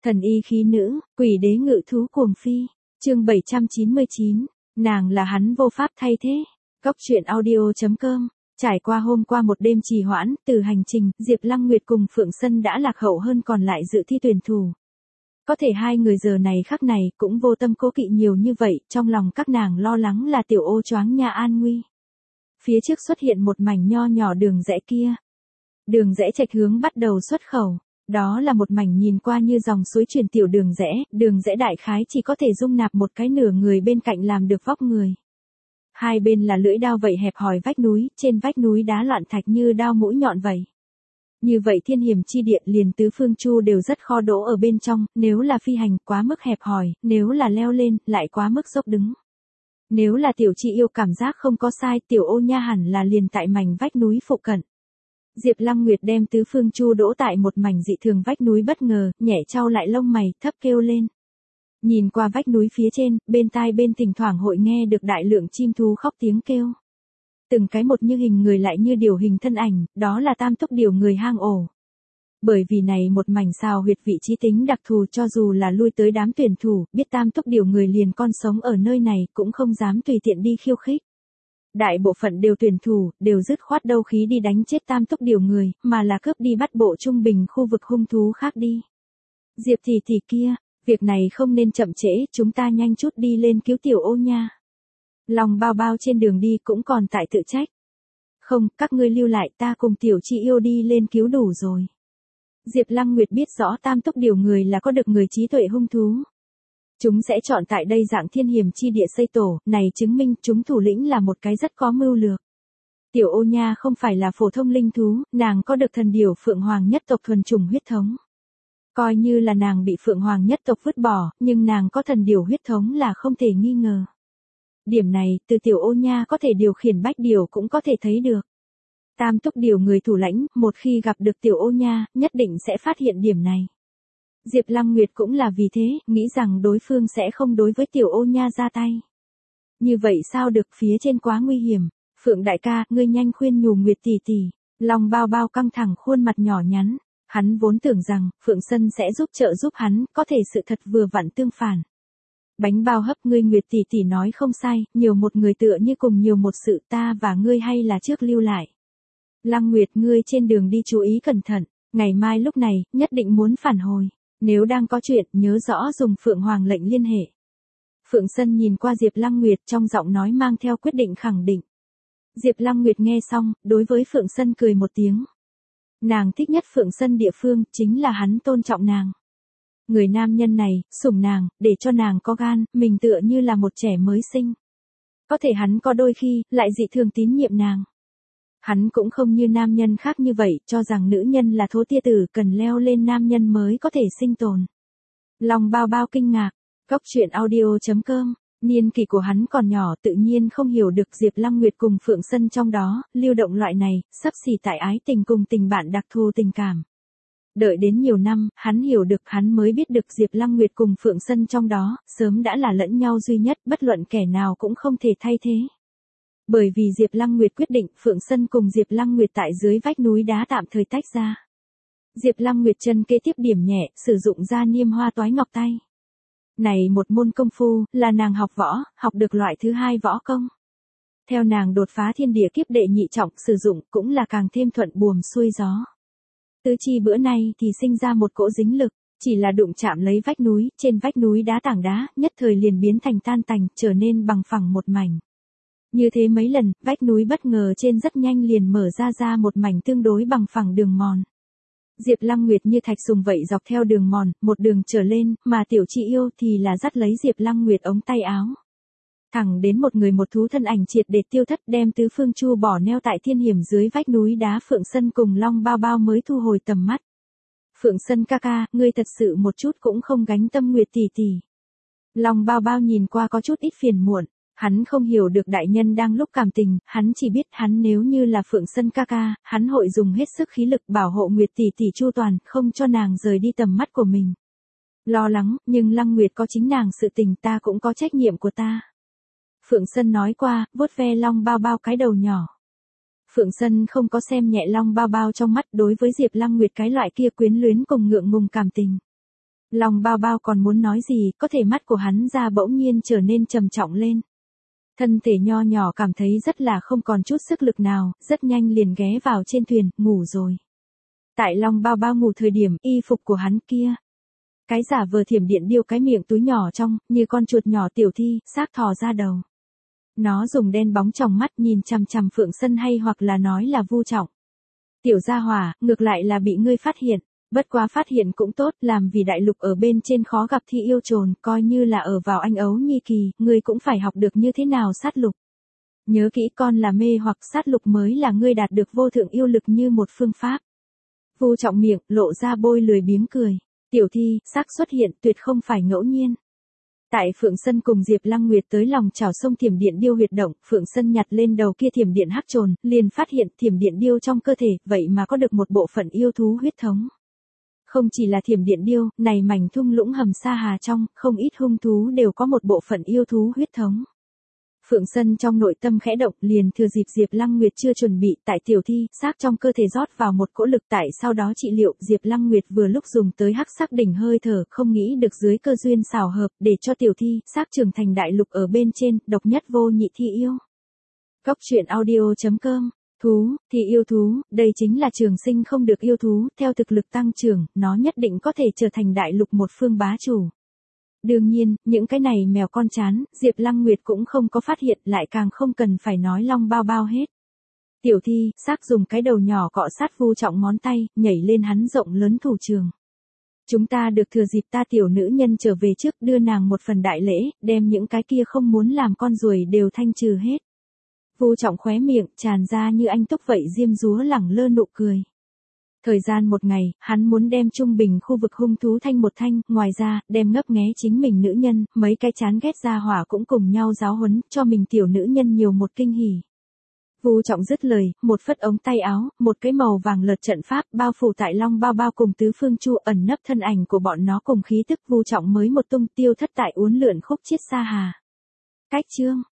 Thần y khí nữ, quỷ đế ngự thú cuồng phi. Chương 799, nàng là hắn vô pháp thay thế. Góc truyện audio.com. Trải qua hôm qua một đêm trì hoãn, từ hành trình, Diệp Lăng Nguyệt cùng Phượng Sân đã lạc hậu hơn còn lại dự thi tuyển thủ. Có thể hai người giờ này khắc này cũng vô tâm cố kỵ nhiều như vậy, trong lòng các nàng lo lắng là tiểu ô choáng nha an nguy. Phía trước xuất hiện một mảnh nho nhỏ đường rẽ kia. Đường rẽ chệch hướng bắt đầu xuất khẩu. Đó là một mảnh nhìn qua như dòng suối chuyển tiểu đường rẽ đại khái chỉ có thể dung nạp một cái nửa người bên cạnh làm được vóc người. Hai bên là lưỡi đao vậy hẹp hòi vách núi, trên vách núi đá loạn thạch như đao mũi nhọn vậy. Như vậy thiên hiểm chi địa liền tứ phương chu đều rất khó đỗ ở bên trong, nếu là phi hành quá mức hẹp hòi, nếu là leo lên lại quá mức dốc đứng. Nếu là tiểu chị yêu cảm giác không có sai, tiểu ô nha hẳn là liền tại mảnh vách núi phụ cận. Diệp Lăng Nguyệt đem tứ phương chu đỗ tại một mảnh dị thường vách núi bất ngờ, nhẹ chau lại lông mày, thấp kêu lên. Nhìn qua vách núi phía trên, bên tai bên thỉnh thoảng hội nghe được đại lượng chim thú khóc tiếng kêu. Từng cái một như hình người lại như điều hình thân ảnh, đó là tam túc điều người hang ổ. Bởi vì này một mảnh sao huyệt vị trí tính đặc thù, cho dù là lui tới đám tuyển thủ, biết tam túc điều người liền con sống ở nơi này cũng không dám tùy tiện đi khiêu khích. Đại bộ phận đều tuyển thủ, đều dứt khoát đấu khí đi đánh chết tam túc điều người, mà là cướp đi bắt bộ trung bình khu vực hung thú khác đi. Diệp tỷ kia, việc này không nên chậm trễ, chúng ta nhanh chút đi lên cứu tiểu ô nha. Lòng bao bao trên đường đi cũng còn tại tự trách. Không, các ngươi lưu lại, ta cùng tiểu chị yêu đi lên cứu đủ rồi. Diệp Lăng Nguyệt biết rõ tam túc điều người là có được người trí tuệ hung thú. Chúng sẽ chọn tại đây dạng thiên hiểm chi địa xây tổ, này chứng minh chúng thủ lĩnh là một cái rất có mưu lược. Tiểu ô nha không phải là phổ thông linh thú, nàng có được thần điểu phượng hoàng nhất tộc thuần chủng huyết thống. Coi như là nàng bị phượng hoàng nhất tộc vứt bỏ, nhưng nàng có thần điểu huyết thống là không thể nghi ngờ. Điểm này, từ tiểu ô nha có thể điều khiển bách điểu cũng có thể thấy được. Tam túc điều người thủ lãnh, một khi gặp được tiểu ô nha, nhất định sẽ phát hiện điểm này. Diệp Lăng Nguyệt cũng là vì thế, nghĩ rằng đối phương sẽ không đối với tiểu ô nha ra tay. Như vậy sao được, phía trên quá nguy hiểm. Phượng đại ca, ngươi nhanh khuyên nhủ Nguyệt tỷ tỷ. Lòng bao bao căng thẳng khuôn mặt nhỏ nhắn. Hắn vốn tưởng rằng, Phượng Sân sẽ trợ giúp hắn, có thể sự thật vừa vặn tương phản. Bánh bao hấp, ngươi Nguyệt tỷ tỷ nói không sai, nhiều một người tựa như cùng nhiều một sự, ta và ngươi hay là trước lưu lại. Lăng Nguyệt, ngươi trên đường đi chú ý cẩn thận, ngày mai lúc này, nhất định muốn phản hồi. Nếu đang có chuyện, nhớ rõ dùng Phượng Hoàng lệnh liên hệ. Phượng Sân nhìn qua Diệp Lăng Nguyệt, trong giọng nói mang theo quyết định khẳng định. Diệp Lăng Nguyệt nghe xong, đối với Phượng Sân cười một tiếng. Nàng thích nhất Phượng Sân địa phương, chính là hắn tôn trọng nàng. Người nam nhân này, sủng nàng, để cho nàng có gan, mình tựa như là một trẻ mới sinh. Có thể hắn có đôi khi, lại dị thường tín nhiệm nàng. Hắn cũng không như nam nhân khác như vậy, cho rằng nữ nhân là thố tia tử, cần leo lên nam nhân mới có thể sinh tồn. Lòng bao bao kinh ngạc. Góc truyện audio.com. Niên kỷ của hắn còn nhỏ, tự nhiên không hiểu được Diệp Lăng Nguyệt cùng Phượng Sân trong đó, lưu động loại này, sắp xỉ tại ái tình cùng tình bạn đặc thù tình cảm. Đợi đến nhiều năm, hắn hiểu được, hắn mới biết được Diệp Lăng Nguyệt cùng Phượng Sân trong đó, sớm đã là lẫn nhau duy nhất, bất luận kẻ nào cũng không thể thay thế. Bởi vì Diệp Lăng Nguyệt quyết định, Phượng Sân cùng Diệp Lăng Nguyệt tại dưới vách núi đá tạm thời tách ra. Diệp Lăng Nguyệt chân kế tiếp điểm nhẹ, sử dụng ra niêm hoa toái ngọc tay. Này một môn công phu, là nàng học võ, học được loại thứ hai võ công. Theo nàng đột phá thiên địa kiếp đệ nhị trọng, sử dụng cũng là càng thêm thuận buồm xuôi gió. Tứ chi bữa nay thì sinh ra một cỗ dính lực, chỉ là đụng chạm lấy vách núi, trên vách núi đá tảng đá, nhất thời liền biến thành tan tành, trở nên bằng phẳng một mảnh. Như thế mấy lần, vách núi bất ngờ trên rất nhanh liền mở ra một mảnh tương đối bằng phẳng đường mòn. Diệp Lăng Nguyệt như thạch sùng vậy dọc theo đường mòn, một đường trở lên, mà tiểu chị yêu thì là dắt lấy Diệp Lăng Nguyệt ống tay áo. Thẳng đến một người một thú thân ảnh triệt để tiêu thất, đem tứ phương chu bỏ neo tại thiên hiểm dưới vách núi đá. Phượng Sân cùng Long bao bao mới thu hồi tầm mắt. Phượng Sân ca ca, ngươi thật sự một chút cũng không gánh tâm Nguyệt tỷ tỷ. Long bao bao nhìn qua có chút ít phiền muộn. Hắn không hiểu được đại nhân đang lúc cảm tình, hắn chỉ biết hắn nếu như là Phượng Sân ca ca, hắn hội dùng hết sức khí lực bảo hộ Nguyệt tỷ tỷ chu toàn, không cho nàng rời đi tầm mắt của mình. Lo lắng, nhưng Lăng Nguyệt có chính nàng sự tình, ta cũng có trách nhiệm của ta. Phượng Sân nói qua, vuốt ve Long bao bao cái đầu nhỏ. Phượng Sân không có xem nhẹ Long bao bao trong mắt, đối với Diệp Lăng Nguyệt cái loại kia quyến luyến cùng ngượng ngùng cảm tình. Long Bao Bao còn muốn nói gì, có thể mắt của hắn ra bỗng nhiên trở nên trầm trọng lên. Thân thể nho nhỏ cảm thấy rất là không còn chút sức lực nào, rất nhanh liền ghé vào trên thuyền, ngủ rồi. Tại Long Bao Bao ngủ thời điểm, y phục của hắn kia. Cái giả vờ thiểm điện điêu cái miệng túi nhỏ trong, như con chuột nhỏ tiểu thi, xác thò ra đầu. Nó dùng đen bóng tròng mắt nhìn chằm chằm Phượng Sân hay hoặc là nói là Vu Trọng. Tiểu gia hỏa, ngược lại là bị ngươi phát hiện. Bất quá phát hiện cũng tốt, làm vì đại lục ở bên trên khó gặp thi yêu trồn, coi như là ở vào anh ấu nhi kỳ, ngươi cũng phải học được như thế nào sát lục. Nhớ kỹ con là mê hoặc sát lục mới là ngươi đạt được vô thượng yêu lực như một phương pháp. Vu Trọng miệng, lộ ra bôi lười biếng cười. Tiểu thi, xác xuất hiện tuyệt không phải ngẫu nhiên. Tại Phượng Sân cùng Diệp Lăng Nguyệt tới lòng chảo sông thiểm điện điêu huyệt động, Phượng Sân nhặt lên đầu kia thiểm điện hắc trồn, liền phát hiện thiểm điện điêu trong cơ thể, vậy mà có được một bộ phận yêu thú huyết thống. Không chỉ là thiểm điện điêu, này mảnh thung lũng hầm sa hà trong, không ít hung thú đều có một bộ phận yêu thú huyết thống. Phượng Sân trong nội tâm khẽ động, liền thừa dịp Diệp Lăng Nguyệt chưa chuẩn bị, tại tiểu thi, xác trong cơ thể rót vào một cỗ lực, tại sau đó trị liệu, Diệp Lăng Nguyệt vừa lúc dùng tới hắc sắc đỉnh hơi thở, không nghĩ được dưới cơ duyên xảo hợp, để cho tiểu thi, xác trưởng thành đại lục ở bên trên, độc nhất vô nhị thi yêu. Góc truyện audio.com. Thú, thì yêu thú, đây chính là trường sinh không được yêu thú, theo thực lực tăng trưởng, nó nhất định có thể trở thành đại lục một phương bá chủ. Đương nhiên, những cái này mèo con chán, Diệp Lăng Nguyệt cũng không có phát hiện, lại càng không cần phải nói Long Bao Bao hết. Tiểu thi, xác dùng cái đầu nhỏ cọ sát Vu Trọng ngón tay, nhảy lên hắn rộng lớn thủ trường. Chúng ta được thừa dịp ta tiểu nữ nhân trở về trước, đưa nàng một phần đại lễ, đem những cái kia không muốn làm con ruồi đều thanh trừ hết. Vu Trọng khóe miệng, tràn ra như anh túc vậy diêm dúa lẳng lơ nụ cười. Thời gian một ngày, hắn muốn đem trung bình khu vực hung thú thanh một thanh, ngoài ra, đem ngấp nghé chính mình nữ nhân, mấy cái chán ghét ra hỏa cũng cùng nhau giáo huấn, cho mình tiểu nữ nhân nhiều một kinh hỉ. Vu Trọng dứt lời, một phất ống tay áo, một cái màu vàng lợt trận pháp, bao phủ tại Long Bao Bao cùng tứ phương chu, ẩn nấp thân ảnh của bọn nó cùng khí tức. Vu Trọng mới một tung tiêu thất tại uốn lượn khúc chiết sa hà. Cách chương